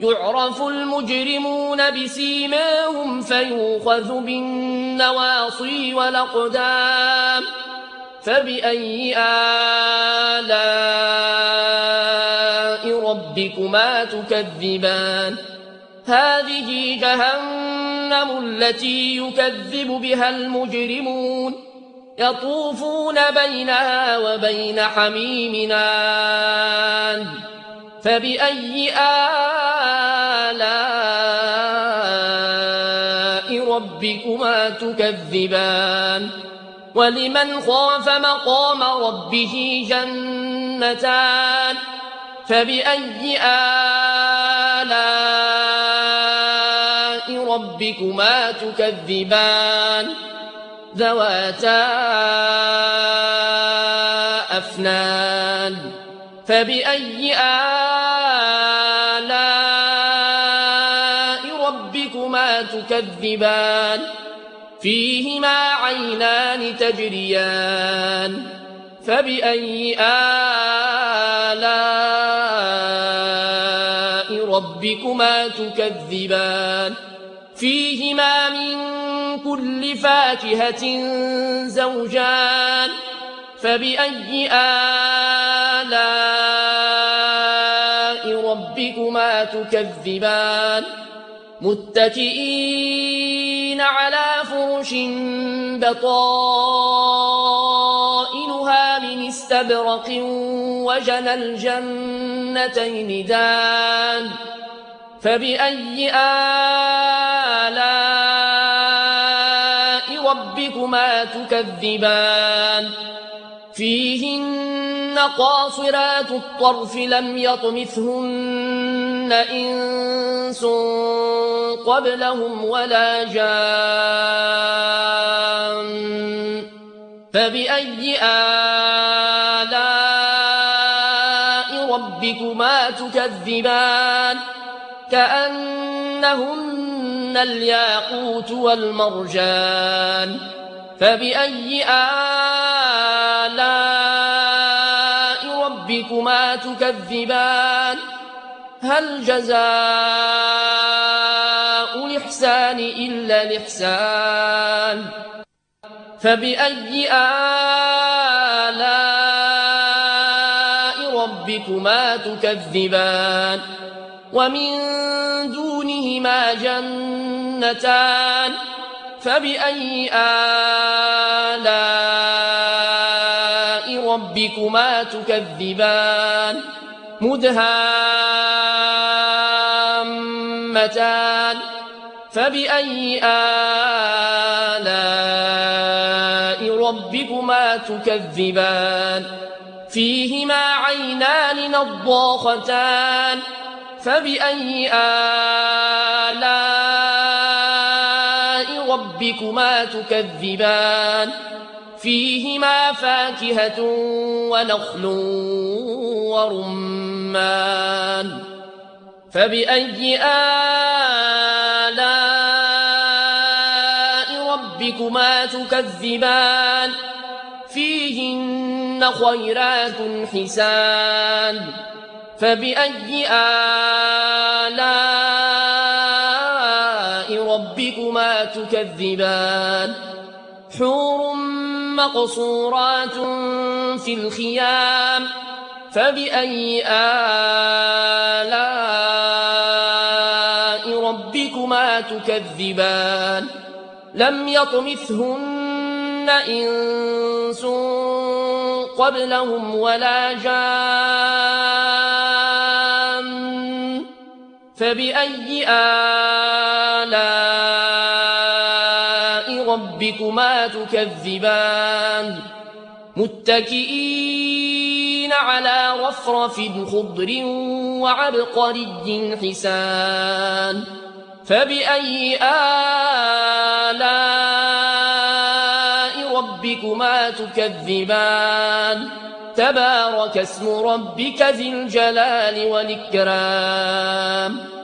يعرف المجرمون بسيماهم فيؤخذ بالنواصي والأقدام فبأي آلاء ربكما تكذبان هذه جهنم التي يكذب بها المجرمون يطوفون بينها وبين حميم آن فبأي آلاء ربكما تكذبان ولمن خاف مقام ربه جنتان فبأي آلاء ربكما تكذبان ذواتا أفنان فبأي آلاء ربكما تكذبان فيهما عينان تجريان فبأي آلاء ربكما تكذبان فيهما من كل فاكهة زوجان فبأي آلاء ربكما تكذبان متكئين على فرش بطائنها من استبرق وجنى الجنتين دان فبأي آلاء ربكما تكذبان فيهن قاصرات الطرف لم يطمثهن إنس قبلهم ولا جان فبأي آلاء ربكما تكذبان كأنهن الياقوت والمرجان فبأي آلاء ربكما تكذبان هل جزاء الإحسان إلا الإحسان فبأي آلاء ربكما تكذبان ومن دونهما جنتان فبأي آلاء ربكما تكذبان مدهامتان فبأي آلاء ربكما تكذبان فيهما عينان نضاختان فبأي آلاء ربكما تكذبان فيهما فاكهة ونخل ورمان فبأي آلاء ربكما تكذبان فيهن خيرات حسان فبأي آلاء ربكما تكذبان حور مقصورات في الخيام فبأي آلاء ربكما تكذبان لم يطمثهن إنس قبلهم ولا جان فبأي آلاء ربكما تكذبان متكئين على رفرف خضر وعبقري حسان فبأي آلاء ربكما تكذبان تبارك اسم ربك ذي الجلال والإكرام